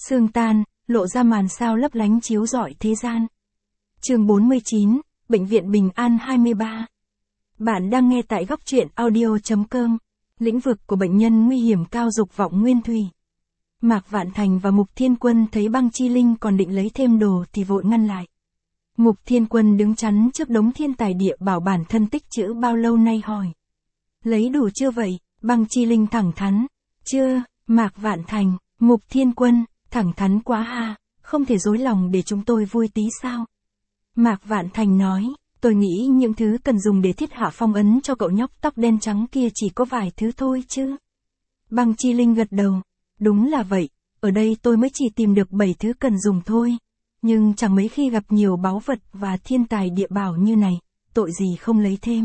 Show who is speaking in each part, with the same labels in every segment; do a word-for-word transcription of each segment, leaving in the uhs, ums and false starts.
Speaker 1: Sương tan, lộ ra màn sao lấp lánh chiếu rọi thế gian. Chương bốn mươi chín, Bệnh viện Bình An hai mươi ba. Bạn đang nghe tại góc truyện audio chấm com. Lĩnh vực của bệnh nhân nguy hiểm cao dục vọng nguyên thủy. Mạc Vạn Thành và Mục Thiên Quân thấy Băng Chi Linh còn định lấy thêm đồ thì vội ngăn lại. Mục Thiên Quân đứng chắn trước đống thiên tài địa bảo bản thân tích trữ bao lâu nay hỏi. Lấy đủ chưa vậy? Băng Chi Linh thẳng thắn. Chưa. Mạc Vạn Thành, Mục Thiên Quân, thẳng thắn quá ha, không thể dối lòng để chúng tôi vui tí sao? Mạc Vạn Thành nói, tôi nghĩ những thứ cần dùng để thiết hạ phong ấn cho cậu nhóc tóc đen trắng kia chỉ có vài thứ thôi chứ. Băng Chi Linh gật đầu, đúng là vậy, ở đây tôi mới chỉ tìm được bảy thứ cần dùng thôi. Nhưng chẳng mấy khi gặp nhiều báu vật và thiên tài địa bảo như này, tội gì không lấy thêm.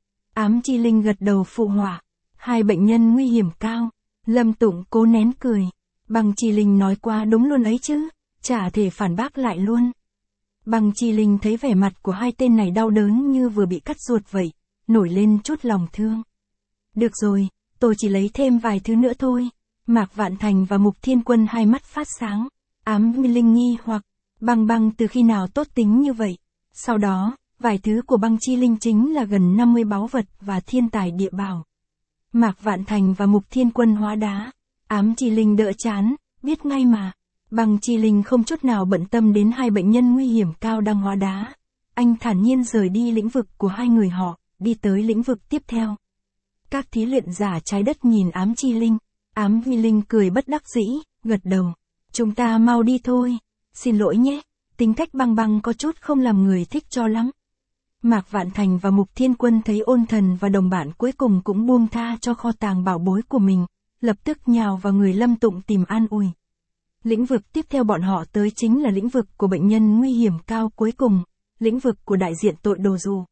Speaker 1: Ám Chi Linh gật đầu phụ họa, hai bệnh nhân nguy hiểm cao. Lâm Tụng cố nén cười. Băng Chi Linh nói qua đúng luôn ấy chứ, chả thể phản bác lại luôn. Băng Chi Linh thấy vẻ mặt của hai tên này đau đớn như vừa bị cắt ruột vậy, nổi lên chút lòng thương. Được rồi, tôi chỉ lấy thêm vài thứ nữa thôi. Mạc Vạn Thành và Mục Thiên Quân hai mắt phát sáng. Ám Linh nghi hoặc, Băng Băng từ khi nào tốt tính như vậy. Sau đó, vài thứ của Băng Chi Linh chính là gần năm mươi báu vật và thiên tài địa bảo. Mạc Vạn Thành và Mục Thiên Quân hóa đá. Ám Chi Linh đỡ chán, biết ngay mà. Băng Chi Linh không chút nào bận tâm đến hai bệnh nhân nguy hiểm cao đang hóa đá. Anh thản nhiên rời đi lĩnh vực của hai người họ, đi tới lĩnh vực tiếp theo. Các thí luyện giả trái đất nhìn Ám Chi Linh. Ám Chi Linh cười bất đắc dĩ, gật đầu. Chúng ta mau đi thôi. Xin lỗi nhé, tính cách Băng Băng có chút không làm người thích cho lắm. Mạc Vạn Thành và Mục Thiên Quân thấy Ôn Thần và đồng bạn cuối cùng cũng buông tha cho kho tàng bảo bối của mình, lập tức nhào vào người Lâm Tụng tìm an ủi. Lĩnh vực tiếp theo bọn họ tới chính là lĩnh vực của bệnh nhân nguy hiểm cao cuối cùng, lĩnh vực của đại diện tội đồ dù.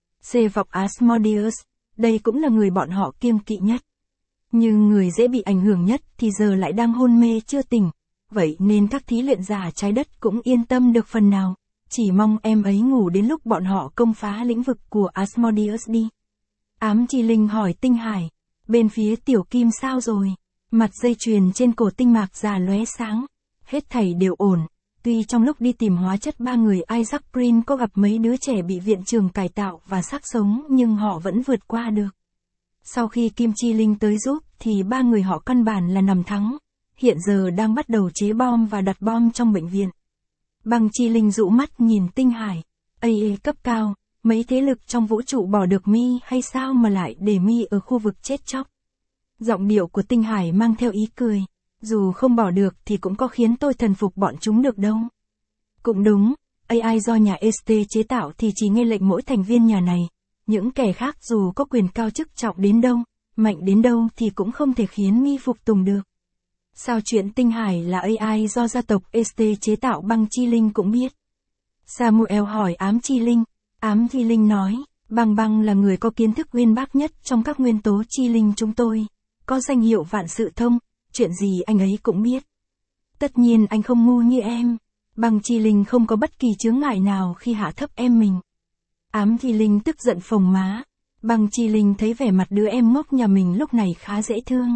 Speaker 1: C vọng Asmodeus, đây cũng là người bọn họ kiêng kỵ nhất. Nhưng người dễ bị ảnh hưởng nhất thì giờ lại đang hôn mê chưa tỉnh, vậy nên các thí luyện giả trái đất cũng yên tâm được phần nào. Chỉ mong em ấy ngủ đến lúc bọn họ công phá lĩnh vực của Asmodeus đi. Ám Chi Linh hỏi Tinh Hải, bên phía Tiểu Kim sao rồi? Mặt dây chuyền trên cổ Tinh Mạc già lóe sáng. Hết thảy đều ổn. Tuy trong lúc đi tìm hóa chất ba người Isaac Prin có gặp mấy đứa trẻ bị viện trường cải tạo và xác sống nhưng họ vẫn vượt qua được. Sau khi Kim Chi Linh tới giúp thì ba người họ căn bản là nằm thắng. Hiện giờ đang bắt đầu chế bom và đặt bom trong bệnh viện. Băng Chi Linh dụ mắt nhìn Tinh Hải. Ây cấp cao, mấy thế lực trong vũ trụ bỏ được mi hay sao mà lại để mi ở khu vực chết chóc. Giọng điệu của Tinh Hải mang theo ý cười. Dù không bỏ được thì cũng có khiến tôi thần phục bọn chúng được đâu. Cũng đúng, a i do nhà ét tê chế tạo thì chỉ nghe lệnh mỗi thành viên nhà này. Những kẻ khác dù có quyền cao chức trọng đến đâu, mạnh đến đâu thì cũng không thể khiến mi phục tùng được. Sao chuyện Tinh Hải là a i do gia tộc ét tê chế tạo? Băng Chi Linh cũng biết. Samuel hỏi Ám Chi Linh. Ám Chi Linh nói, Băng Băng là người có kiến thức uyên bác nhất trong các nguyên tố chi linh chúng tôi. Có danh hiệu vạn sự thông, chuyện gì anh ấy cũng biết. Tất nhiên anh không ngu như em. Băng Chi Linh không có bất kỳ chướng ngại nào khi hạ thấp em mình. Ám Chi Linh tức giận phồng má. Băng Chi Linh thấy vẻ mặt đứa em ngốc nhà mình lúc này khá dễ thương.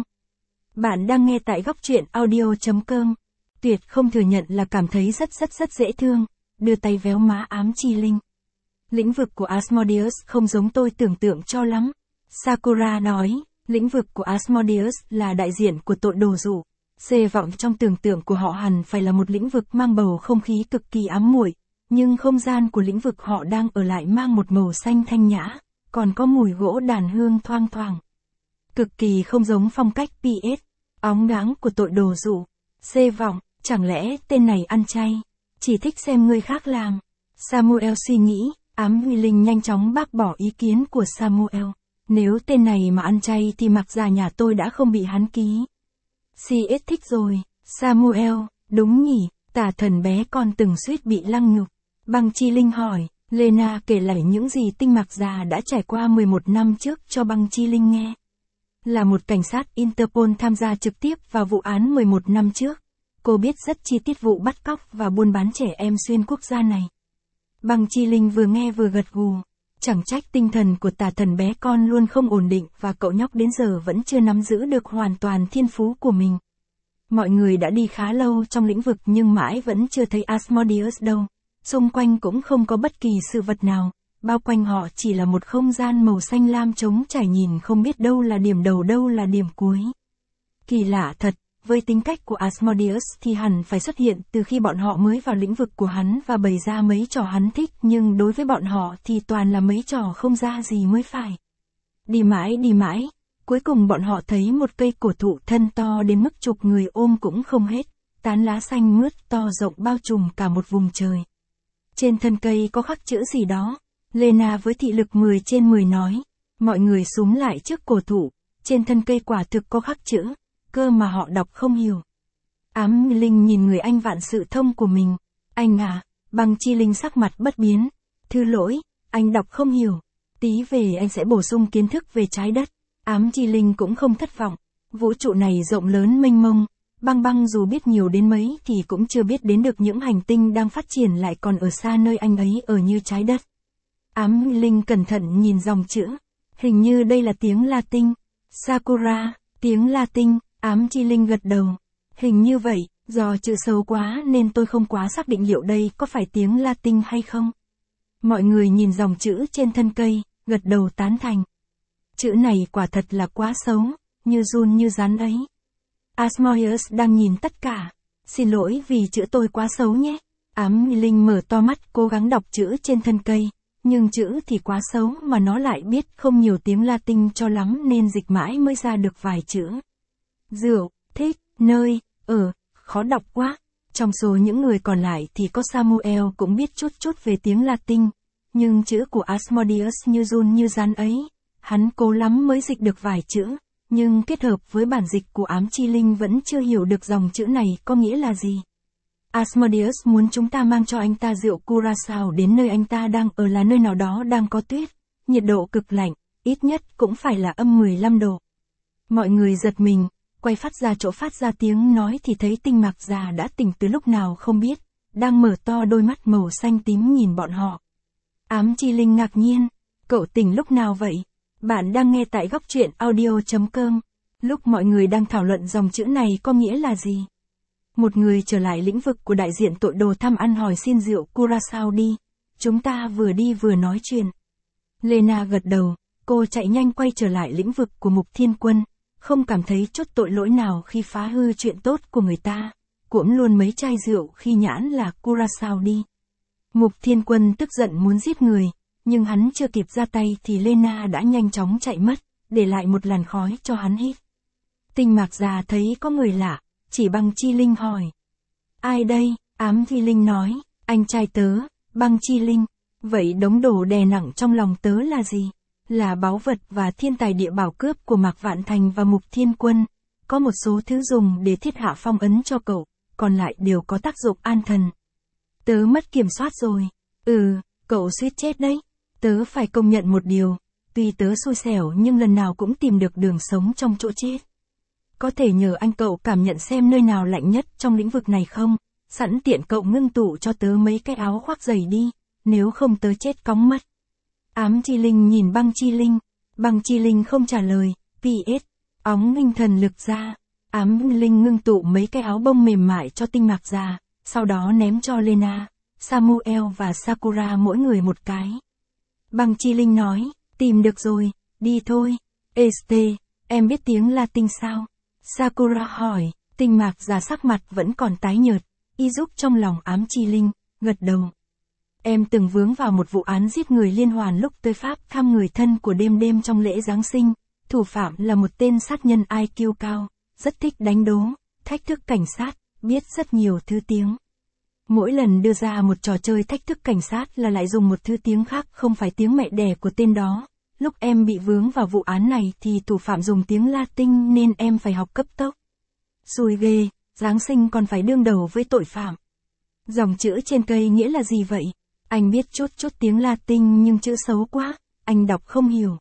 Speaker 1: Bạn đang nghe tại góc truyện audio chấm com. Tuyệt không thừa nhận là cảm thấy rất rất rất dễ thương. Đưa tay véo má Ám Chi Linh. Lĩnh vực của Asmodeus không giống tôi tưởng tượng cho lắm. Sakura nói, lĩnh vực của Asmodeus là đại diện của tội đồ dụ. C vọng trong tưởng tượng của họ hẳn phải là một lĩnh vực mang bầu không khí cực kỳ ám muội, nhưng không gian của lĩnh vực họ đang ở lại mang một màu xanh thanh nhã, còn có mùi gỗ đàn hương thoang thoảng. Cực kỳ không giống phong cách pê ét, óng áng của tội đồ dụ. C vọng, chẳng lẽ tên này ăn chay, chỉ thích xem người khác làm. Samuel suy nghĩ, Ám Huy Linh nhanh chóng bác bỏ ý kiến của Samuel. Nếu tên này mà ăn chay thì mặc già nhà tôi đã không bị hắn ký. xê ét thích rồi. Samuel, đúng nhỉ, tà thần bé con từng suýt bị lăng nhục. Băng Chi Linh hỏi, Lena kể lại những gì Tinh Mạc già đã trải qua mười một năm trước cho Băng Chi Linh nghe. Là một cảnh sát Interpol tham gia trực tiếp vào vụ án mười một năm trước. Cô biết rất chi tiết vụ bắt cóc và buôn bán trẻ em xuyên quốc gia này. Băng Chi Linh vừa nghe vừa gật gù. Chẳng trách tinh thần của tà thần bé con luôn không ổn định và cậu nhóc đến giờ vẫn chưa nắm giữ được hoàn toàn thiên phú của mình. Mọi người đã đi khá lâu trong lĩnh vực nhưng mãi vẫn chưa thấy Asmodeus đâu. Xung quanh cũng không có bất kỳ sự vật nào, bao quanh họ chỉ là một không gian màu xanh lam trống trải, nhìn không biết đâu là điểm đầu đâu là điểm cuối. Kỳ lạ thật, với tính cách của Asmodeus thì hẳn phải xuất hiện từ khi bọn họ mới vào lĩnh vực của hắn và bày ra mấy trò hắn thích, nhưng đối với bọn họ thì toàn là mấy trò không ra gì mới phải. Đi mãi đi mãi, cuối cùng bọn họ thấy một cây cổ thụ thân to đến mức chục người ôm cũng không hết, tán lá xanh mướt to rộng bao trùm cả một vùng trời. Trên thân cây có khắc chữ gì đó. Lena với thị lực mười trên mười nói. Mọi người xúm lại trước cổ thụ, trên thân cây quả thực có khắc chữ, cơ mà họ đọc không hiểu. Ám Linh nhìn người anh vạn sự thông của mình. Anh à, Băng Chi Linh sắc mặt bất biến. Thư lỗi, anh đọc không hiểu. Tí về anh sẽ bổ sung kiến thức về trái đất. Ám Chi Linh cũng không thất vọng. Vũ trụ này rộng lớn mênh mông. Băng Băng dù biết nhiều đến mấy thì cũng chưa biết đến được những hành tinh đang phát triển lại còn ở xa nơi anh ấy ở như trái đất. Ám Linh cẩn thận nhìn dòng chữ. Hình như đây là tiếng Latin. Sakura, tiếng Latin. Ám Chi Linh gật đầu. Hình như vậy, do chữ xấu quá nên tôi không quá xác định liệu đây có phải tiếng Latin hay không. Mọi người nhìn dòng chữ trên thân cây, gật đầu tán thành. Chữ này quả thật là quá xấu, như giun như rắn ấy. Asmodeus đang nhìn tất cả. Xin lỗi vì chữ tôi quá xấu nhé. Ám Linh mở to mắt cố gắng đọc chữ trên thân cây. Nhưng chữ thì quá xấu mà nó lại biết không nhiều tiếng Latin cho lắm nên dịch mãi mới ra được vài chữ. Rượu, thích, nơi, ở, khó đọc quá. Trong số những người còn lại thì có Samuel cũng biết chút chút về tiếng Latin. Nhưng chữ của Asmodeus như giun như rắn ấy. Hắn cố lắm mới dịch được vài chữ. Nhưng kết hợp với bản dịch của Ám Chi Linh vẫn chưa hiểu được dòng chữ này có nghĩa là gì. Asmodeus muốn chúng ta mang cho anh ta rượu Curaçao đến nơi anh ta đang ở là nơi nào đó đang có tuyết, nhiệt độ cực lạnh, ít nhất cũng phải là âm mười lăm độ. Mọi người giật mình, quay phát ra chỗ phát ra tiếng nói thì thấy Tinh Mạc già đã tỉnh từ lúc nào không biết, đang mở to đôi mắt màu xanh tím nhìn bọn họ. Ám Chi Linh ngạc nhiên, cậu tỉnh lúc nào vậy? Bạn đang nghe tại góc truyện audio chấm com. Lúc mọi người đang thảo luận dòng chữ này có nghĩa là gì? Một người trở lại lĩnh vực của đại diện tội đồ thăm ăn hỏi xin rượu Curaçao đi. Chúng ta vừa đi vừa nói chuyện. Lena gật đầu, cô chạy nhanh quay trở lại lĩnh vực của Mục Thiên Quân, không cảm thấy chút tội lỗi nào khi phá hư chuyện tốt của người ta, cũng luôn mấy chai rượu khi nhãn là Curaçao đi. Mục Thiên Quân tức giận muốn giết người, nhưng hắn chưa kịp ra tay thì Lena đã nhanh chóng chạy mất, để lại một làn khói cho hắn hít. Tinh Mạc già thấy có người lạ, chỉ Băng Chi Linh hỏi. Ai đây? Ám Chi Linh nói, anh trai tớ, Băng Chi Linh. Vậy đống đồ đè nặng trong lòng tớ là gì? Là báu vật và thiên tài địa bảo cướp của Mạc Vạn Thành và Mục Thiên Quân. Có một số thứ dùng để thiết hạ phong ấn cho cậu, còn lại đều có tác dụng an thần. Tớ mất kiểm soát rồi. Ừ, cậu suýt chết đấy. Tớ phải công nhận một điều, tuy tớ xui xẻo nhưng lần nào cũng tìm được đường sống trong chỗ chết. Có thể nhờ anh cậu cảm nhận xem nơi nào lạnh nhất trong lĩnh vực này không? Sẵn tiện cậu ngưng tụ cho tớ mấy cái áo khoác dày đi, nếu không tớ chết cóng mất. Ám Chi Linh nhìn Băng Chi Linh. Băng Chi Linh không trả lời. pê ét. Óng linh thần lực ra. Ám Linh ngưng tụ mấy cái áo bông mềm mại cho Tinh Mạc già, sau đó ném cho Lena, Samuel và Sakura mỗi người một cái. Băng Chi Linh nói, tìm được rồi, đi thôi. Este, em biết tiếng Latin sao? Sakura hỏi. Tinh Mạc già sắc mặt vẫn còn tái nhợt, y giúp trong lòng Ám Chi Linh, gật đầu. Em từng vướng vào một vụ án giết người liên hoàn lúc tới Pháp thăm người thân của đêm đêm trong lễ Giáng sinh. Thủ phạm là một tên sát nhân i kiu cao, rất thích đánh đố, thách thức cảnh sát, biết rất nhiều thứ tiếng. Mỗi lần đưa ra một trò chơi thách thức cảnh sát là lại dùng một thứ tiếng khác không phải tiếng mẹ đẻ của tên đó. Lúc em bị vướng vào vụ án này thì thủ phạm dùng tiếng Latin nên em phải học cấp tốc. Xui ghê, Giáng sinh còn phải đương đầu với tội phạm. Dòng chữ trên cây nghĩa là gì vậy? Anh biết chút chút tiếng Latin nhưng chữ xấu quá, anh đọc không hiểu.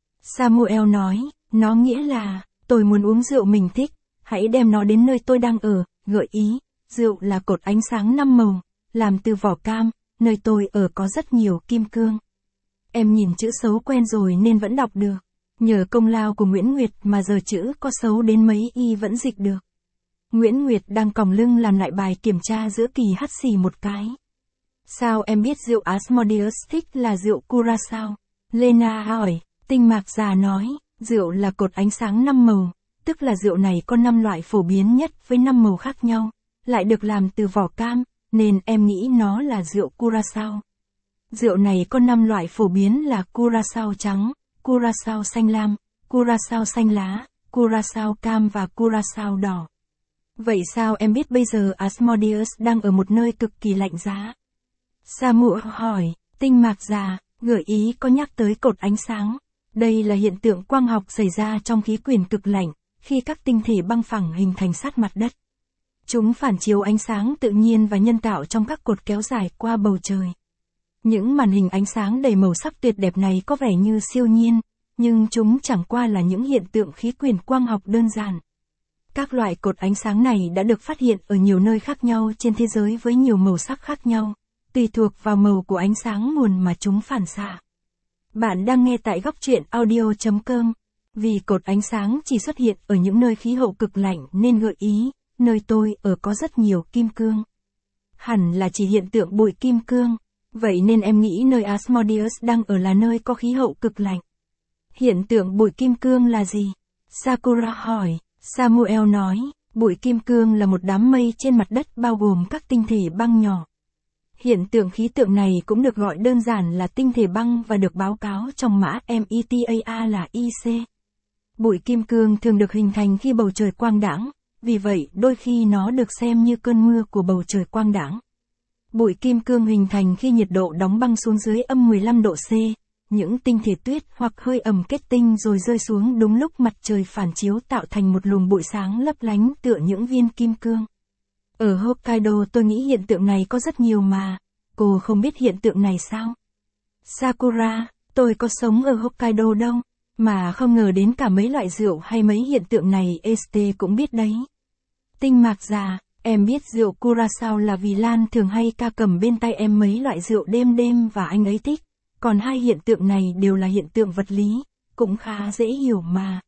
Speaker 1: Samuel nói, nó nghĩa là, tôi muốn uống rượu mình thích, hãy đem nó đến nơi tôi đang ở, gợi ý, rượu là cột ánh sáng năm màu, làm từ vỏ cam, nơi tôi ở có rất nhiều kim cương. Em nhìn chữ xấu quen rồi nên vẫn đọc được. Nhờ công lao của Nguyễn Nguyệt mà giờ chữ có xấu đến mấy y vẫn dịch được. Nguyễn Nguyệt đang còng lưng làm lại bài kiểm tra giữa kỳ hắt xì một cái. Sao em biết rượu Asmodeus thích là rượu Curaçao? Lena hỏi. Tinh Mạc già nói, rượu là cột ánh sáng năm màu, tức là rượu này có năm loại phổ biến nhất với năm màu khác nhau, lại được làm từ vỏ cam, nên em nghĩ nó là rượu Curaçao. Rượu này có năm loại phổ biến là Curaçao trắng, Curaçao xanh lam, Curaçao xanh lá, Curaçao cam và Curaçao đỏ. Vậy sao em biết bây giờ Asmodeus đang ở một nơi cực kỳ lạnh giá? Samuel hỏi. Tinh Mạc già gợi ý có nhắc tới cột ánh sáng. Đây là hiện tượng quang học xảy ra trong khí quyển cực lạnh, khi các tinh thể băng phẳng hình thành sát mặt đất. Chúng phản chiếu ánh sáng tự nhiên và nhân tạo trong các cột kéo dài qua bầu trời. Những màn hình ánh sáng đầy màu sắc tuyệt đẹp này có vẻ như siêu nhiên, nhưng chúng chẳng qua là những hiện tượng khí quyển quang học đơn giản. Các loại cột ánh sáng này đã được phát hiện ở nhiều nơi khác nhau trên thế giới với nhiều màu sắc khác nhau, tùy thuộc vào màu của ánh sáng nguồn mà chúng phản xạ. Bạn đang nghe tại góc truyện audio chấm com. Vì cột ánh sáng chỉ xuất hiện ở những nơi khí hậu cực lạnh nên gợi ý, nơi tôi ở có rất nhiều kim cương. Hẳn là chỉ hiện tượng bụi kim cương, vậy nên em nghĩ nơi Asmodeus đang ở là nơi có khí hậu cực lạnh. Hiện tượng bụi kim cương là gì? Sakura hỏi. Samuel nói, bụi kim cương là một đám mây trên mặt đất bao gồm các tinh thể băng nhỏ. Hiện tượng khí tượng này cũng được gọi đơn giản là tinh thể băng và được báo cáo trong mã META là I C. Bụi kim cương thường được hình thành khi bầu trời quang đãng, vì vậy đôi khi nó được xem như cơn mưa của bầu trời quang đãng. Bụi kim cương hình thành khi nhiệt độ đóng băng xuống dưới âm mười lăm độ C, những tinh thể tuyết hoặc hơi ẩm kết tinh rồi rơi xuống đúng lúc mặt trời phản chiếu tạo thành một luồng bụi sáng lấp lánh tựa những viên kim cương. Ở Hokkaido tôi nghĩ hiện tượng này có rất nhiều mà, cô không biết hiện tượng này sao? Sakura, tôi có sống ở Hokkaido đâu, mà không ngờ đến cả mấy loại rượu hay mấy hiện tượng này Este cũng biết đấy. Tinh Mạc già, em biết rượu Curaçao là vì Lan thường hay ca cầm bên tay em mấy loại rượu đêm đêm và anh ấy thích, còn hai hiện tượng này đều là hiện tượng vật lý, cũng khá dễ hiểu mà.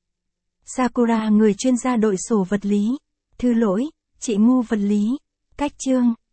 Speaker 1: Sakura người chuyên gia đội sổ vật lý, thư lỗi, chị ngu vật lý, cách chương.